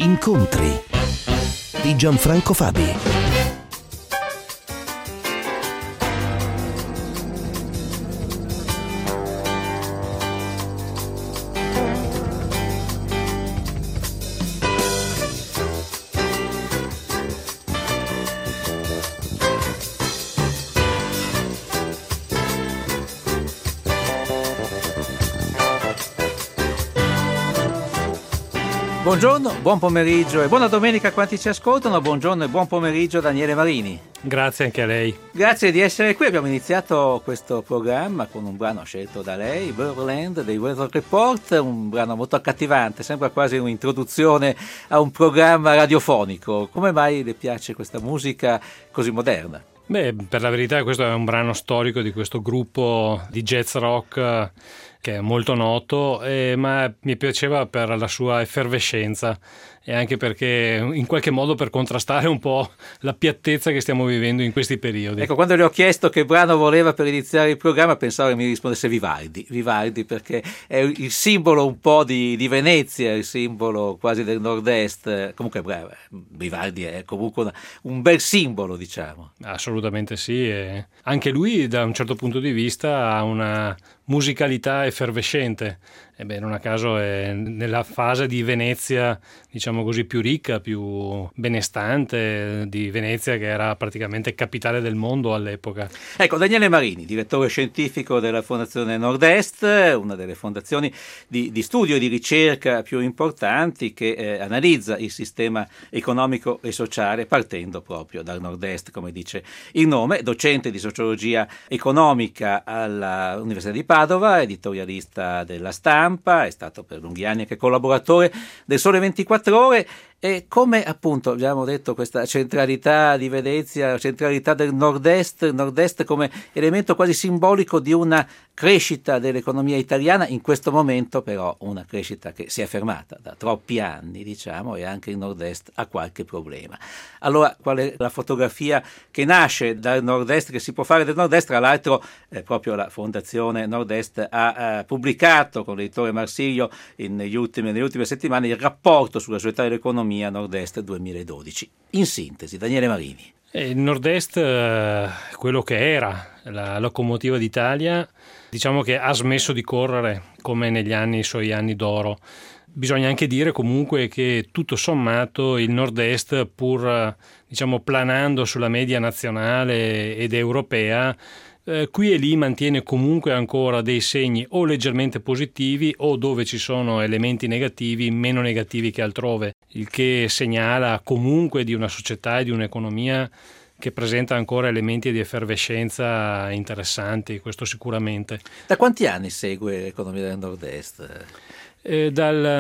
Incontri di Gianfranco Fabi. Buongiorno, buon pomeriggio e buona domenica a quanti ci ascoltano. Buongiorno e buon pomeriggio Daniele Marini. Grazie anche a lei. Grazie di essere qui. Abbiamo iniziato questo programma con un brano scelto da lei, Birdland dei Weather Report, un brano molto accattivante, sembra quasi un'introduzione a un programma radiofonico. Come mai le piace questa musica così moderna? Beh, per la verità questo è un brano storico di questo gruppo di jazz rock che è molto noto, ma mi piaceva per la sua effervescenza e anche perché in qualche modo per contrastare un po' la piattezza che stiamo vivendo in questi periodi. Ecco, quando le ho chiesto che brano voleva per iniziare il programma pensavo che mi rispondesse Vivaldi perché è il simbolo un po' di Venezia, il simbolo quasi del nord-est. Comunque Vivaldi è comunque un bel simbolo, diciamo. Assolutamente sì, e anche lui da un certo punto di vista ha una musicalità effervescente. Non a caso è nella fase di Venezia, diciamo così, più ricca, più benestante di Venezia, che era praticamente capitale del mondo all'epoca. Ecco, Daniele Marini, direttore scientifico della Fondazione Nord-Est, una delle fondazioni di studio e di ricerca più importanti che analizza il sistema economico e sociale partendo proprio dal Nord-Est, come dice il nome, docente di sociologia economica all'Università di Padova, editorialista della Stampa, è stato per lunghi anni anche collaboratore del Sole 24 Ore. E come appunto abbiamo detto questa centralità di Venezia, centralità del nord-est come elemento quasi simbolico di una crescita dell'economia italiana, in questo momento però una crescita che si è fermata da troppi anni, diciamo, e anche il nord-est ha qualche problema. Allora, qual è la fotografia che nasce dal nord-est, che si può fare del nord-est? Tra l'altro proprio la Fondazione Nord-Est ha pubblicato con l'editore Marsiglio nelle ultime settimane il rapporto sulla società dell'economia Nord-Est 2012. In sintesi, Daniele Marini. Il Nord-Est, quello che era la locomotiva d'Italia, diciamo che ha smesso di correre come i suoi anni d'oro. Bisogna anche dire comunque che tutto sommato il Nord-Est, pur diciamo planando sulla media nazionale ed europea, qui e lì mantiene comunque ancora dei segni o leggermente positivi o, dove ci sono elementi negativi, meno negativi che altrove, il che segnala comunque di una società e di un'economia che presenta ancora elementi di effervescenza interessanti, questo sicuramente. Da quanti anni segue l'economia del Nord-Est? Dal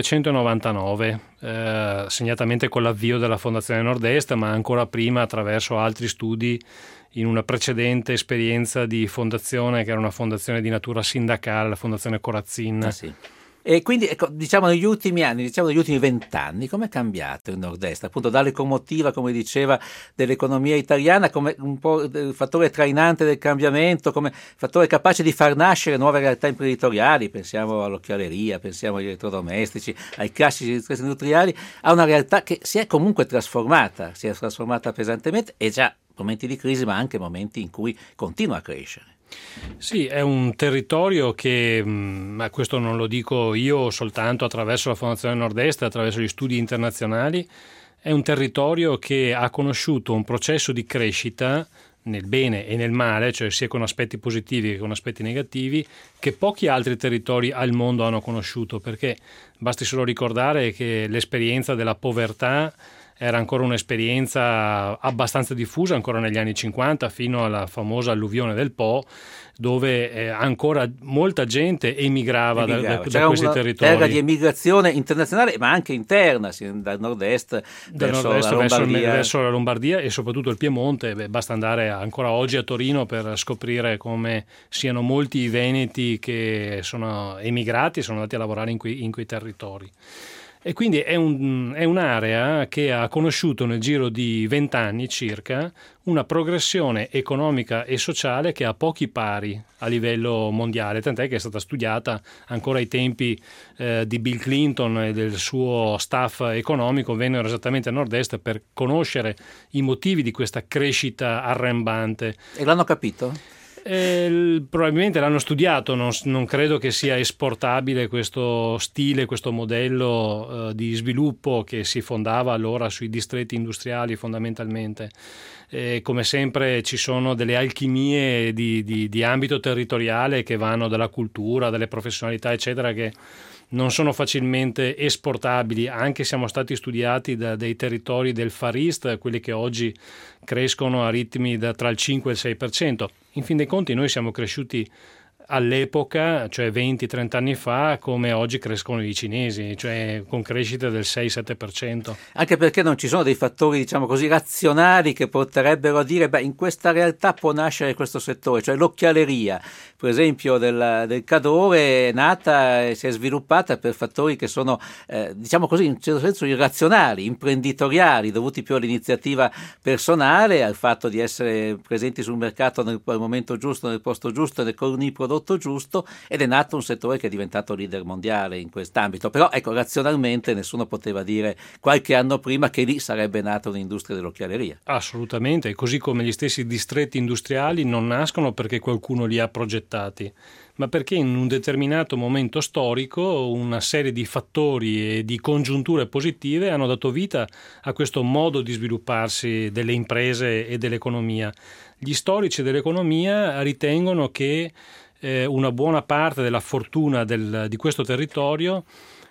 1999, segnatamente con l'avvio della Fondazione Nord-Est, ma ancora prima attraverso altri studi in una precedente esperienza di fondazione, che era una fondazione di natura sindacale, la Fondazione Corazzin. Sì. E quindi ecco, diciamo negli ultimi anni, negli ultimi 20 anni, come è cambiato il Nord-Est? Appunto da locomotiva, come diceva, dell'economia italiana, come un po' il fattore trainante del cambiamento, come fattore capace di far nascere nuove realtà imprenditoriali, pensiamo all'occhialeria, pensiamo agli elettrodomestici, ai classici industriali, a una realtà che si è comunque trasformata, pesantemente, e già momenti di crisi, ma anche momenti in cui continua a crescere. Sì, è un territorio che, ma questo non lo dico io soltanto attraverso la Fondazione Nord-Est, attraverso gli studi internazionali, è un territorio che ha conosciuto un processo di crescita nel bene e nel male, cioè sia con aspetti positivi che con aspetti negativi, che pochi altri territori al mondo hanno conosciuto, perché basti solo ricordare che l'esperienza della povertà era ancora un'esperienza abbastanza diffusa ancora negli anni 50, fino alla famosa alluvione del Po, dove ancora molta gente emigrava da questi territori. Era di emigrazione internazionale, ma anche interna, dal nord-est verso la Lombardia e soprattutto il Piemonte. Basta andare ancora oggi a Torino per scoprire come siano molti i veneti che sono emigrati, sono andati a lavorare in quei territori. E quindi è un'area che ha conosciuto nel giro di 20 anni circa una progressione economica e sociale che ha pochi pari a livello mondiale, tant'è che è stata studiata ancora ai tempi di Bill Clinton e del suo staff economico, vennero esattamente a nord-est per conoscere i motivi di questa crescita arrembante. E l'hanno capito? Probabilmente l'hanno studiato, non credo che sia esportabile questo stile, questo modello di sviluppo che si fondava allora sui distretti industriali fondamentalmente. Come sempre ci sono delle alchimie di ambito territoriale che vanno dalla cultura, dalle professionalità eccetera, che non sono facilmente esportabili, anche siamo stati studiati da dei territori del Far East, quelli che oggi crescono a ritmi tra il 5 e il 6%. In fin dei conti noi siamo cresciuti all'epoca, cioè 20-30 anni fa, come oggi crescono i cinesi, cioè con crescite del 6-7%. Anche perché non ci sono dei fattori, diciamo così, razionali che porterebbero a dire, in questa realtà può nascere questo settore, cioè l'occhialeria, per esempio del Cadore, è nata e si è sviluppata per fattori che sono, diciamo così, in un certo senso irrazionali, imprenditoriali, dovuti più all'iniziativa personale, al fatto di essere presenti sul mercato al momento giusto, nel posto giusto e con i prodotti giusto, ed è nato un settore che è diventato leader mondiale in quest'ambito. Però ecco, razionalmente nessuno poteva dire qualche anno prima che lì sarebbe nata un'industria dell'occhialeria. Assolutamente, così come gli stessi distretti industriali non nascono perché qualcuno li ha progettati, ma perché in un determinato momento storico una serie di fattori e di congiunture positive hanno dato vita a questo modo di svilupparsi delle imprese e dell'economia. Gli storici dell'economia ritengono che una buona parte della fortuna di questo territorio,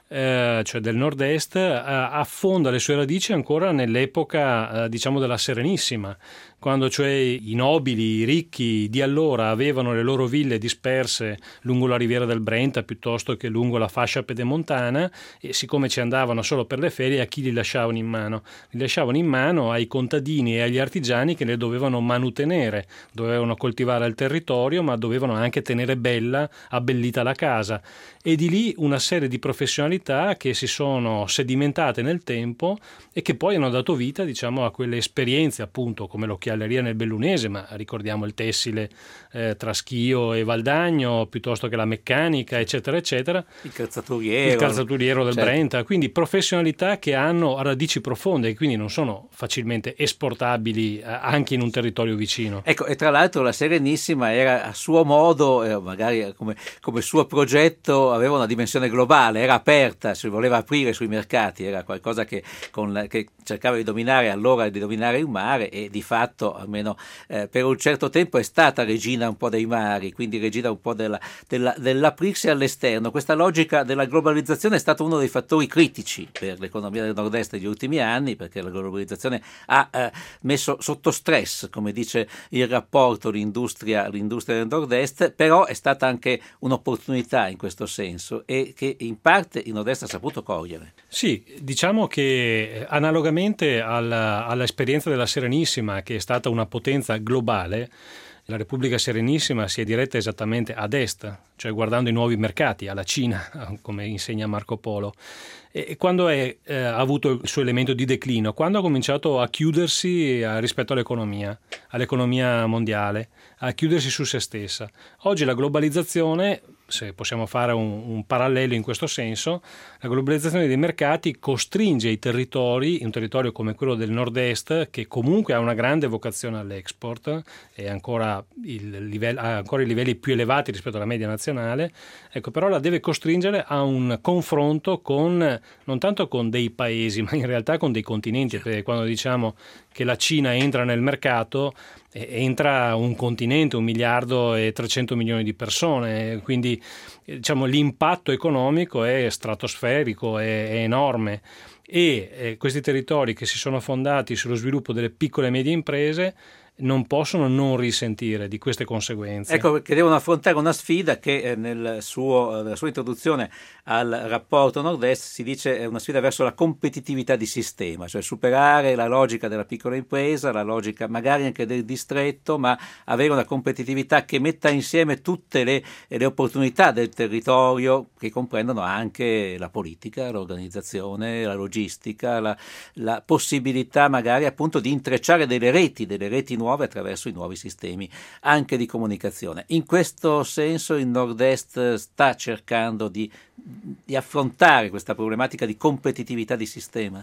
cioè del nord-est, affonda le sue radici ancora nell'epoca diciamo della Serenissima, quando cioè i nobili, i ricchi di allora avevano le loro ville disperse lungo la riviera del Brenta piuttosto che lungo la fascia pedemontana, e siccome ci andavano solo per le ferie, a chi li lasciavano in mano? Li lasciavano in mano ai contadini e agli artigiani che le dovevano manutenere, dovevano coltivare il territorio, ma dovevano anche tenere bella, abbellita la casa, e di lì una serie di professionalità che si sono sedimentate nel tempo e che poi hanno dato vita, diciamo, a quelle esperienze, appunto, come l'occhialeria nel Bellunese, ma ricordiamo il tessile tra Schio e Valdagno, piuttosto che la meccanica, eccetera, eccetera. Il calzaturiero del certo. Brenta, quindi professionalità che hanno radici profonde e quindi non sono facilmente esportabili anche in un territorio vicino. Ecco, e tra l'altro la Serenissima era a suo modo, magari come suo progetto, aveva una dimensione globale, era aperta, si voleva aprire sui mercati, era qualcosa che cercava di dominare allora, di dominare il mare, e di fatto, almeno per un certo tempo, è stata regina un po' dei mari, quindi regina un po' dell'aprirsi all'esterno. Questa logica della globalizzazione è stato uno dei fattori critici per l'economia del nord-est negli ultimi anni, perché la globalizzazione ha messo sotto stress, come dice il rapporto, l'industria del nord-est, però è stata anche un'opportunità in questo senso, e che in parte il nord-est ha saputo cogliere. Sì, diciamo che analogamente all'esperienza della Serenissima, che è stata una potenza globale, la Repubblica Serenissima si è diretta esattamente ad est, cioè guardando i nuovi mercati, alla Cina, come insegna Marco Polo. E quando ha avuto il suo elemento di declino? Quando ha cominciato a chiudersi rispetto all'economia mondiale, a chiudersi su se stessa. Oggi la globalizzazione, se possiamo fare un parallelo in questo senso, la globalizzazione dei mercati costringe i territori, un territorio come quello del nord-est, che comunque ha una grande vocazione all'export e ha ancora i livelli più elevati rispetto alla media nazionale, ecco, però la deve costringere a un confronto non tanto con dei paesi, ma in realtà con dei continenti, perché quando diciamo che la Cina entra nel mercato, entra un continente, 1 miliardo e 300 milioni di persone, quindi diciamo l'impatto economico è stratosferico, è enorme, e questi territori che si sono fondati sullo sviluppo delle piccole e medie imprese non possono non risentire di queste conseguenze. Ecco perché devono affrontare una sfida che nella sua introduzione al rapporto Nord-Est si dice è una sfida verso la competitività di sistema, cioè superare la logica della piccola impresa, la logica magari anche del distretto, ma avere una competitività che metta insieme tutte le opportunità del territorio, che comprendono anche la politica, l'organizzazione, la logistica, la possibilità magari appunto di intrecciare delle reti nuove attraverso i nuovi sistemi anche di comunicazione. In questo senso il Nord-Est sta cercando di affrontare questa problematica di competitività di sistema.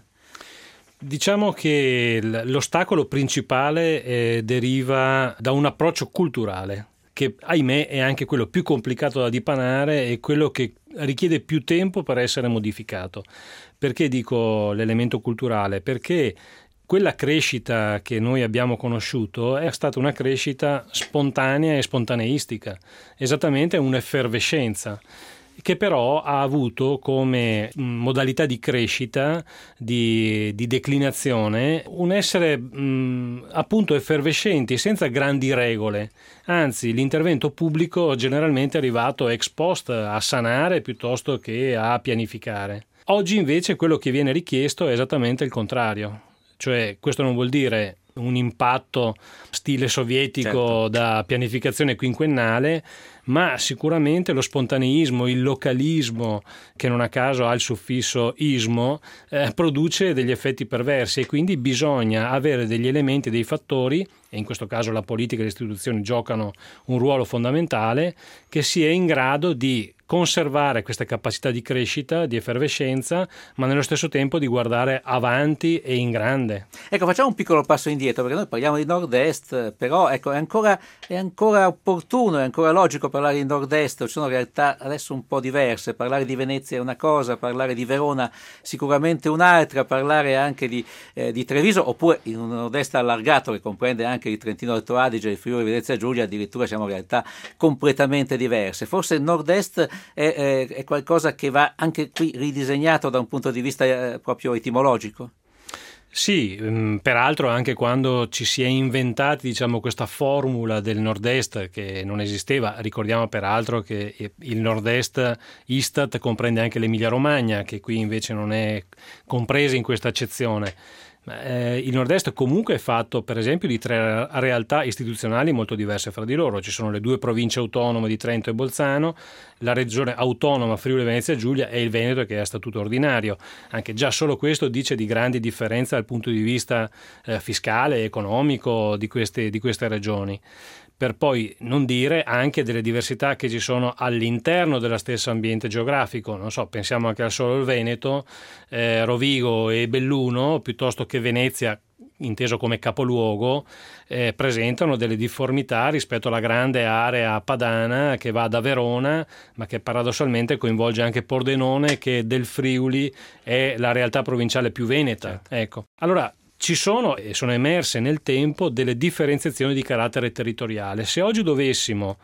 Diciamo che l'ostacolo principale deriva da un approccio culturale, che ahimè è anche quello più complicato da dipanare e quello che richiede più tempo per essere modificato. Perché dico l'elemento culturale? Perché quella crescita che noi abbiamo conosciuto è stata una crescita spontanea e spontaneistica, esattamente un'effervescenza, che però ha avuto come modalità di crescita, di declinazione, un essere appunto effervescenti, senza grandi regole. Anzi, l'intervento pubblico generalmente è arrivato ex post a sanare piuttosto che a pianificare. Oggi invece quello che viene richiesto è esattamente il contrario. Cioè, questo non vuol dire un impatto stile sovietico, certo, da pianificazione quinquennale, ma sicuramente lo spontaneismo, il localismo, che non a caso ha il suffisso ismo, produce degli effetti perversi, e quindi bisogna avere degli elementi, dei fattori, e in questo caso la politica e le istituzioni giocano un ruolo fondamentale, che sia in grado di conservare questa capacità di crescita, di effervescenza, ma nello stesso tempo di guardare avanti e in grande. Ecco, facciamo un piccolo passo indietro, perché noi parliamo di Nord-Est, però ecco, è ancora opportuno, è ancora logico parlare di Nord-Est. Ci sono realtà adesso un po' diverse. Parlare di Venezia è una cosa, parlare di Verona sicuramente un'altra, parlare anche di Treviso, oppure in un Nord-Est allargato che comprende anche il Trentino Alto Adige, il Friuli Venezia Giulia, addirittura siamo realtà completamente diverse. Forse il Nord-Est è qualcosa che va anche qui ridisegnato da un punto di vista proprio etimologico? Sì, peraltro anche quando ci si è inventati, diciamo, questa formula del Nord-Est che non esisteva, ricordiamo peraltro che il Nord-Est Istat comprende anche l'Emilia-Romagna, che qui invece non è compresa in questa accezione. Il Nord-Est comunque è fatto per esempio di 3 realtà istituzionali molto diverse fra di loro. Ci sono le 2 province autonome di Trento e Bolzano, la regione autonoma Friuli Venezia Giulia e il Veneto che è a statuto ordinario. Anche già solo questo dice di grandi differenze dal punto di vista fiscale e economico di queste regioni. Per poi non dire anche delle diversità che ci sono all'interno dello stesso ambiente geografico. Non so, pensiamo anche al solo Veneto, Rovigo e Belluno, piuttosto che Venezia, inteso come capoluogo, presentano delle difformità rispetto alla grande area padana che va da Verona, ma che paradossalmente coinvolge anche Pordenone, che del Friuli è la realtà provinciale più veneta. Certo. Ecco. Allora, ci sono e sono emerse nel tempo delle differenziazioni di carattere territoriale. Se oggi dovessimo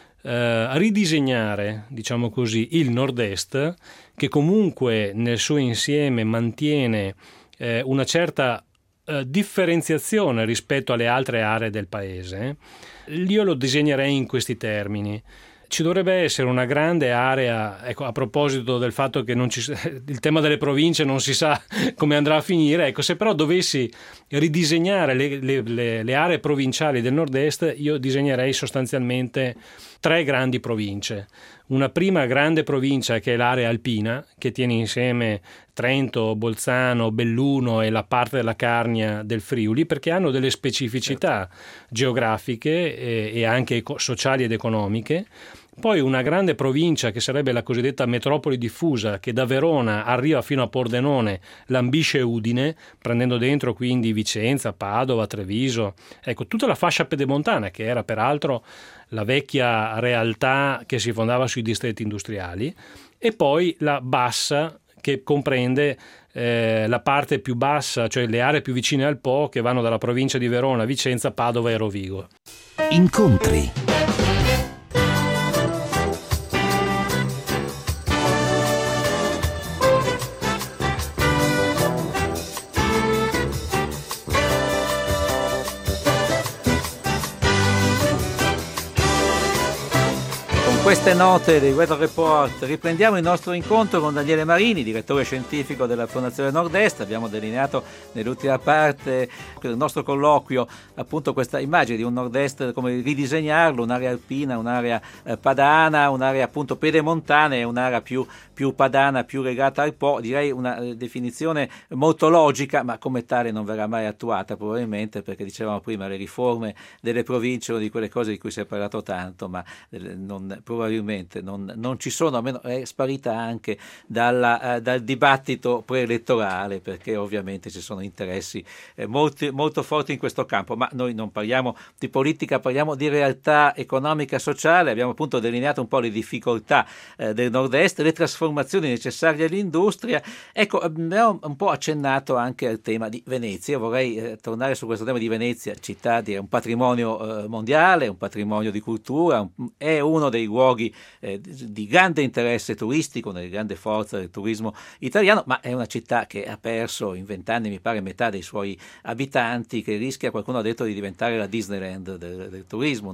ridisegnare, diciamo così, il Nord-Est, che comunque nel suo insieme mantiene una certa differenziazione rispetto alle altre aree del paese, io lo disegnerei in questi termini. Ci dovrebbe essere una grande area, ecco, a proposito del fatto che il tema delle province non si sa come andrà a finire, ecco, se però dovessi ridisegnare le aree provinciali del Nord-Est, io disegnerei sostanzialmente 3 grandi province. Una prima grande provincia che è l'area alpina, che tiene insieme Trento, Bolzano, Belluno e la parte della Carnia del Friuli, perché hanno delle specificità geografiche e anche sociali ed economiche. Poi una grande provincia che sarebbe la cosiddetta metropoli diffusa, che da Verona arriva fino a Pordenone, lambisce Udine, prendendo dentro quindi Vicenza, Padova, Treviso, ecco, tutta la fascia pedemontana, che era peraltro la vecchia realtà che si fondava sui distretti industriali, e poi la bassa, che comprende la parte più bassa, cioè le aree più vicine al Po, che vanno dalla provincia di Verona, Vicenza, Padova e Rovigo. Incontri. Queste note dei Weather Report riprendiamo il nostro incontro con Daniele Marini, direttore scientifico della Fondazione Nord-Est. Abbiamo delineato nell'ultima parte del nostro colloquio appunto questa immagine di un Nord-Est, come ridisegnarlo, un'area alpina, un'area padana, un'area appunto pedemontana e un'area più padana, più legata al Po. Direi una definizione molto logica, ma come tale non verrà mai attuata probabilmente, perché dicevamo prima le riforme delle province, una di quelle cose di cui si è parlato tanto, ma probabilmente non ci sono, almeno è sparita anche dal dibattito preelettorale, perché ovviamente ci sono interessi molto forti in questo campo. Ma noi non parliamo di politica, parliamo di realtà economica e sociale. Abbiamo appunto delineato un po' le difficoltà del Nord-Est, le trasformazioni necessarie all'industria. Ecco, abbiamo un po' accennato anche al tema di Venezia. Io vorrei tornare su questo tema di Venezia, città di un patrimonio mondiale, un patrimonio di cultura, è uno dei luoghi di grande interesse turistico, una grande forza del turismo italiano, ma è una città che ha perso in 20 anni, mi pare, metà dei suoi abitanti, che rischia, qualcuno ha detto, di diventare la Disneyland del turismo,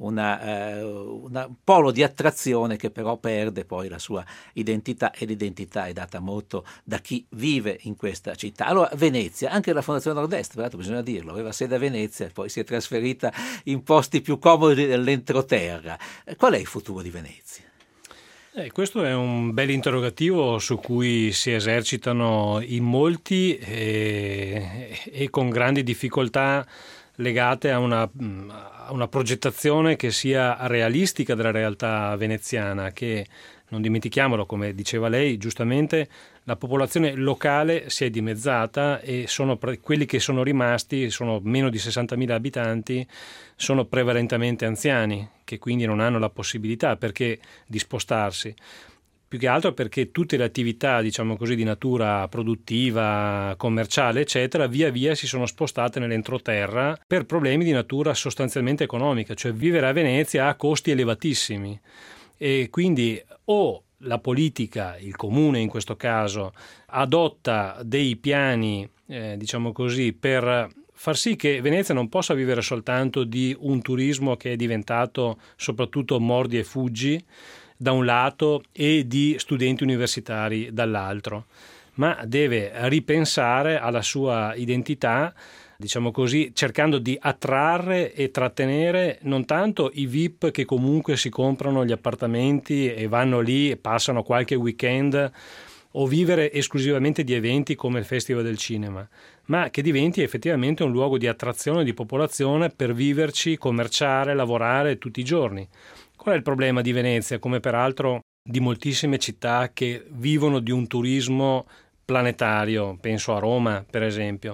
un polo di attrazione che però perde poi la sua identità, e l'identità è data molto da chi vive in questa città. Allora, Venezia, anche la Fondazione Nord-Est, peraltro bisogna dirlo, aveva sede a Venezia e poi si è trasferita in posti più comodi dell'entroterra. Qual è il futuro di Venezia? Questo è un bel interrogativo su cui si esercitano in molti e con grandi difficoltà legate a una progettazione che sia realistica della realtà veneziana, che, non dimentichiamolo, come diceva lei giustamente, la popolazione locale si è dimezzata e quelli che sono rimasti, sono meno di 60.000 abitanti, sono prevalentemente anziani, che quindi non hanno la possibilità di spostarsi. Più che altro perché tutte le attività, diciamo così, di natura produttiva, commerciale, eccetera, via via si sono spostate nell'entroterra per problemi di natura sostanzialmente economica, cioè vivere a Venezia ha costi elevatissimi. E quindi o la politica, il comune in questo caso, adotta dei piani, diciamo così, per far sì che Venezia non possa vivere soltanto di un turismo che è diventato soprattutto mordi e fuggi da un lato e di studenti universitari dall'altro, ma deve ripensare alla sua identità, diciamo così, cercando di attrarre e trattenere non tanto i VIP che comunque si comprano gli appartamenti e vanno lì e passano qualche weekend, o vivere esclusivamente di eventi come il Festival del Cinema, ma che diventi effettivamente un luogo di attrazione di popolazione per viverci, commerciare, lavorare tutti i giorni. Qual è il problema di Venezia, come peraltro di moltissime città che vivono di un turismo planetario, penso a Roma per esempio?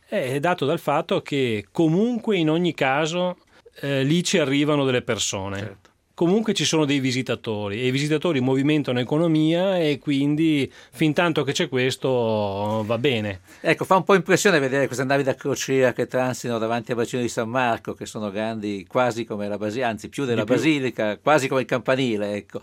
È dato dal fatto che comunque in ogni caso lì ci arrivano delle persone. Certo. Comunque ci sono dei visitatori e i visitatori movimentano economia e quindi fin tanto che c'è questo va bene. Ecco, fa un po' impressione vedere queste navi da crociera che transitano davanti al bacino di San Marco, che sono grandi quasi come la basilica, anzi più della basilica, quasi come il campanile, ecco.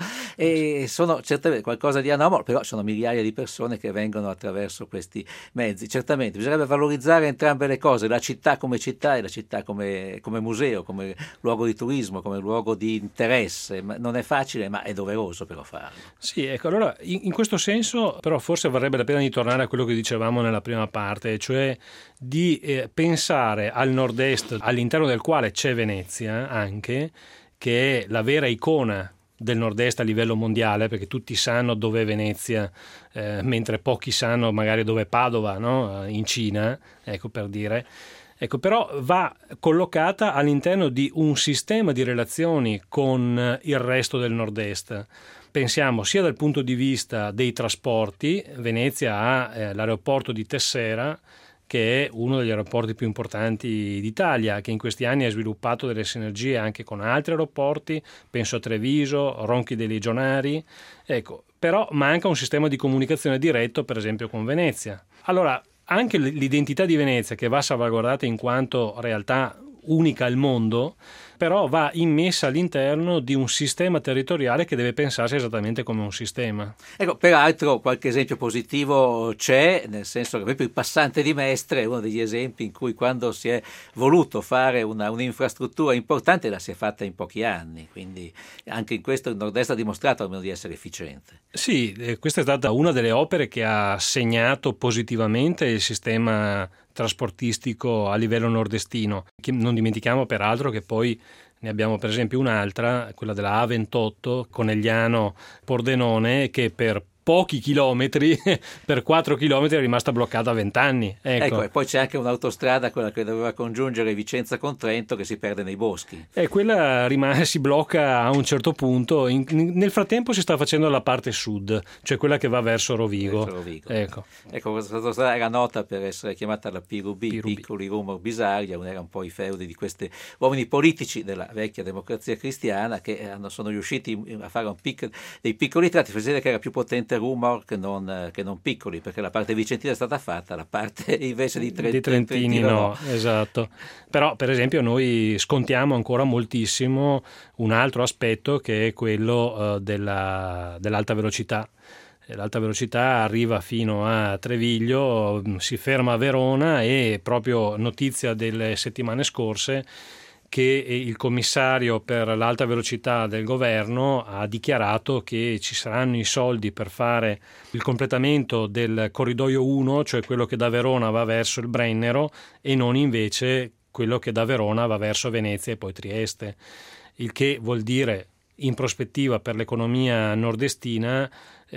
E sono certamente qualcosa di anomalo, però sono migliaia di persone che vengono attraverso questi mezzi. Certamente bisognerebbe valorizzare entrambe le cose, la città e la città come museo, come luogo di turismo, come luogo di interesse. Non è facile, ma è doveroso però farlo. Sì, ecco, allora in questo senso però forse varrebbe la pena di tornare a quello che dicevamo nella prima parte, cioè di pensare al nord-est, all'interno del quale c'è Venezia anche, che è la vera icona del nord-est a livello mondiale, perché tutti sanno dove è Venezia, mentre pochi sanno magari dove è Padova, no? In Cina, ecco, per dire. Ecco, però va collocata all'interno di un sistema di relazioni con il resto del nord-est. Pensiamo sia dal punto di vista dei trasporti, Venezia ha l'aeroporto di Tessera, che è uno degli aeroporti più importanti d'Italia, che in questi anni ha sviluppato delle sinergie anche con altri aeroporti, penso a Treviso, Ronchi dei Legionari, ecco, però manca un sistema di comunicazione diretto, per esempio, con Venezia. Allora, anche l'identità di Venezia, che va salvaguardata in quanto realtà unica al mondo, però va immessa all'interno di un sistema territoriale che deve pensarsi esattamente come un sistema. Ecco, peraltro qualche esempio positivo c'è, nel senso che proprio il passante di Mestre è uno degli esempi in cui quando si è voluto fare un'infrastruttura importante la si è fatta in pochi anni, quindi anche in questo il Nord-Est ha dimostrato almeno di essere efficiente. Sì, questa è stata una delle opere che ha segnato positivamente il sistema trasportistico a livello nordestino. Non dimentichiamo peraltro che poi ne abbiamo per esempio un'altra, quella della A28 Conegliano-Pordenone, che per pochi chilometri, per 4 chilometri è rimasta bloccata a 20 anni. Ecco, e poi c'è anche un'autostrada, quella che doveva congiungere Vicenza con Trento, che si perde nei boschi. E quella si blocca a un certo punto. Nel frattempo si sta facendo la parte sud, cioè quella che va verso Rovigo. Ecco, questa autostrada era nota per essere chiamata la Pirubì, piccoli rumor bisaglia, era un po' i feudi di questi uomini politici della vecchia democrazia cristiana che sono riusciti a fare dei piccoli tratti, per vedere che era più potente rumor che non piccoli, perché la parte vicentina è stata fatta, la parte invece di Trentini no, esatto. Però per esempio noi scontiamo ancora moltissimo un altro aspetto, che è quello dell'alta velocità. L'alta velocità arriva fino a Treviglio, si ferma a Verona, e proprio notizia delle settimane scorse che il commissario per l'alta velocità del governo ha dichiarato che ci saranno i soldi per fare il completamento del corridoio 1, cioè quello che da Verona va verso il Brennero, e non invece quello che da Verona va verso Venezia e poi Trieste, il che vuol dire in prospettiva per l'economia nordestina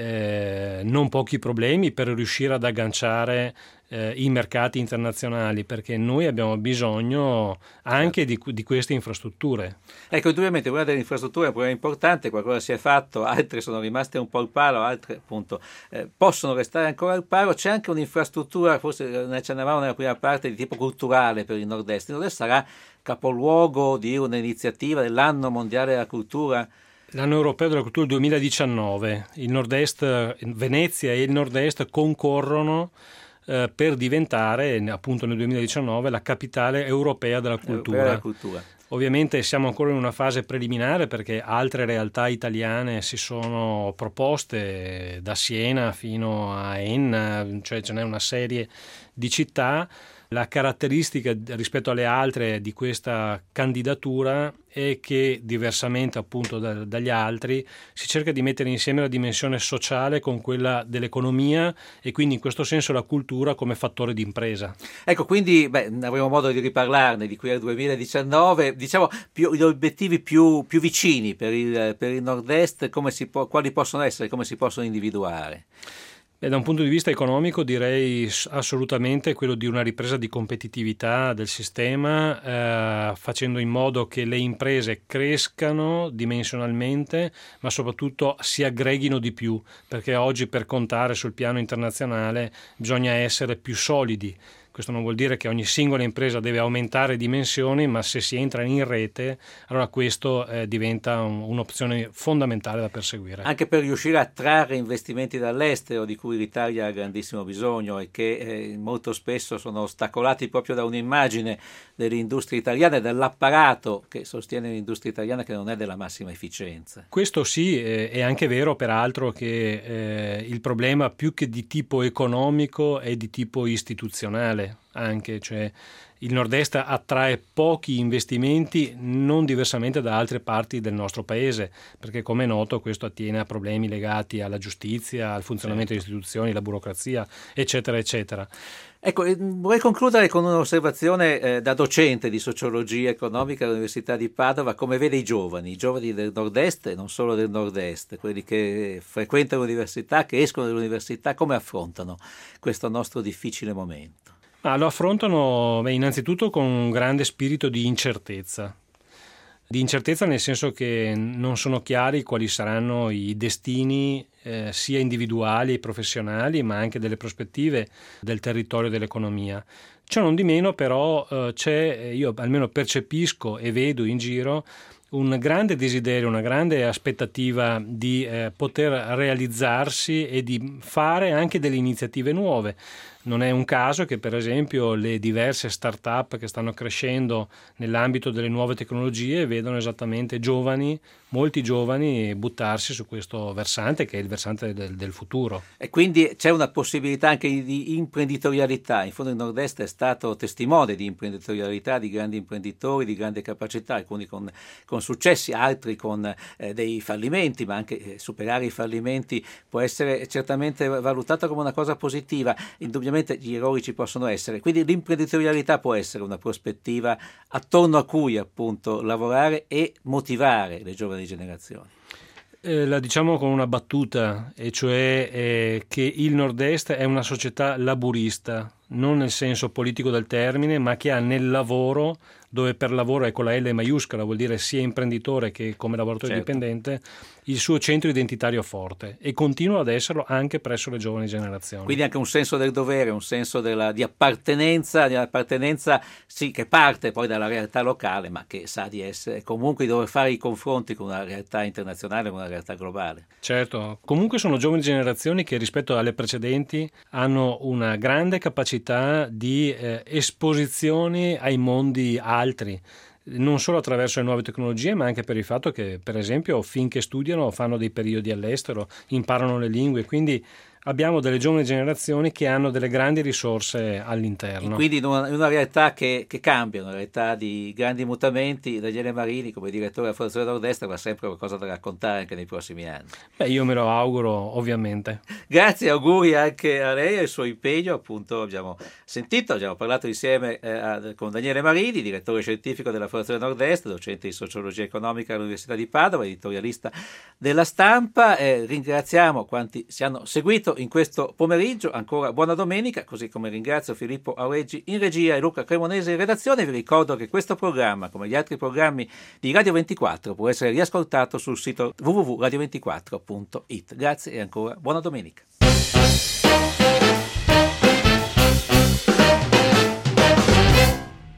non pochi problemi per riuscire ad agganciare i mercati internazionali, perché noi abbiamo bisogno anche di queste infrastrutture. Ecco, indubbiamente una delle infrastrutture è un problema importante, qualcosa si è fatto, altre sono rimaste un po' al palo, altre appunto possono restare ancora al palo. C'è anche un'infrastruttura, forse ne accennavamo nella prima parte, di tipo culturale per il Nord-Est. Il Nord-Est sarà capoluogo di un'iniziativa dell'anno mondiale della cultura. L'anno europeo della cultura 2019, il Nord-Est, Venezia e il Nord-Est concorrono per diventare appunto nel 2019 la capitale europea della cultura. Ovviamente siamo ancora in una fase preliminare, perché altre realtà italiane si sono proposte, da Siena fino a Enna, cioè ce n'è una serie di città. La caratteristica rispetto alle altre di questa candidatura è che, diversamente appunto dagli altri, si cerca di mettere insieme la dimensione sociale con quella dell'economia, e quindi in questo senso la cultura come fattore di impresa. Ecco, quindi avremo modo di riparlarne di qui al 2019. Diciamo gli obiettivi più vicini per il Nord-Est, quali possono essere, come si possono individuare? Da un punto di vista economico direi assolutamente quello di una ripresa di competitività del sistema, facendo in modo che le imprese crescano dimensionalmente, ma soprattutto si aggreghino di più, perché oggi per contare sul piano internazionale bisogna essere più solidi. Questo non vuol dire che ogni singola impresa deve aumentare dimensioni, ma se si entra in rete, allora questo diventa un'opzione fondamentale da perseguire. Anche per riuscire a attrarre investimenti dall'estero, di cui l'Italia ha grandissimo bisogno e che molto spesso sono ostacolati proprio da un'immagine dell'industria italiana e dell'apparato che sostiene l'industria italiana, che non è della massima efficienza. Questo sì, è anche vero peraltro che il problema più che di tipo economico è di tipo istituzionale. Anche, cioè il Nord-Est attrae pochi investimenti, non diversamente da altre parti del nostro paese, perché come è noto questo attiene a problemi legati alla giustizia, al funzionamento delle istituzioni, alla burocrazia, eccetera, eccetera. Ecco, vorrei concludere con un'osservazione da docente di sociologia economica all'Università di Padova. Come vede i giovani del Nord-Est e non solo del Nord-Est, quelli che frequentano l'università, che escono dall'università, come affrontano questo nostro difficile momento? Lo affrontano innanzitutto con un grande spirito di incertezza. Di incertezza nel senso che non sono chiari quali saranno i destini sia individuali e professionali, ma anche delle prospettive del territorio e dell'economia. Ciò non di meno però io almeno percepisco e vedo in giro un grande desiderio, una grande aspettativa di poter realizzarsi e di fare anche delle iniziative nuove. Non è un caso che per esempio le diverse start-up che stanno crescendo nell'ambito delle nuove tecnologie vedono esattamente molti giovani buttarsi su questo versante che è il versante del futuro. E quindi c'è una possibilità anche di imprenditorialità. In fondo il Nord-Est è stato testimone di imprenditorialità, di grandi imprenditori, di grande capacità, alcuni con successi, altri con dei fallimenti, ma anche superare i fallimenti può essere certamente valutata come una cosa positiva. Indubbiamente gli errori ci possono essere, quindi l'imprenditorialità può essere una prospettiva attorno a cui appunto lavorare e motivare le giovani generazioni. La diciamo con una battuta, e cioè che il Nord-Est è una società laburista, non nel senso politico del termine, ma che ha nel lavoro, dove per lavoro è con la L maiuscola, vuol dire sia imprenditore che come lavoratore dipendente, il suo centro identitario forte, e continua ad esserlo anche presso le giovani generazioni. Quindi anche un senso del dovere, un senso di appartenenza sì, che parte poi dalla realtà locale, ma che sa di essere comunque di dover fare i confronti con una realtà internazionale, con una realtà globale. Certo, comunque sono giovani generazioni che rispetto alle precedenti hanno una grande capacità di esposizioni ai mondi altri, non solo attraverso le nuove tecnologie, ma anche per il fatto che, per esempio, finché studiano fanno dei periodi all'estero, imparano le lingue, quindi abbiamo delle giovani generazioni che hanno delle grandi risorse all'interno. E quindi in una realtà che cambia, una realtà di grandi mutamenti. Daniele Marini, come direttore della Fondazione Nord-Est, avrà sempre qualcosa da raccontare anche nei prossimi anni. Io me lo auguro, ovviamente. Grazie, auguri anche a lei e al suo impegno. Appunto abbiamo parlato insieme con Daniele Marini, direttore scientifico della Fondazione Nord-Est, docente di sociologia economica all'Università di Padova, editorialista della Stampa. Ringraziamo quanti ci hanno seguito in questo pomeriggio. Ancora buona domenica, così come ringrazio Filippo Aureggi in regia e Luca Cremonese in redazione. Vi ricordo che questo programma, come gli altri programmi di Radio 24, può essere riascoltato sul sito www.radio24.it. Grazie e ancora buona domenica.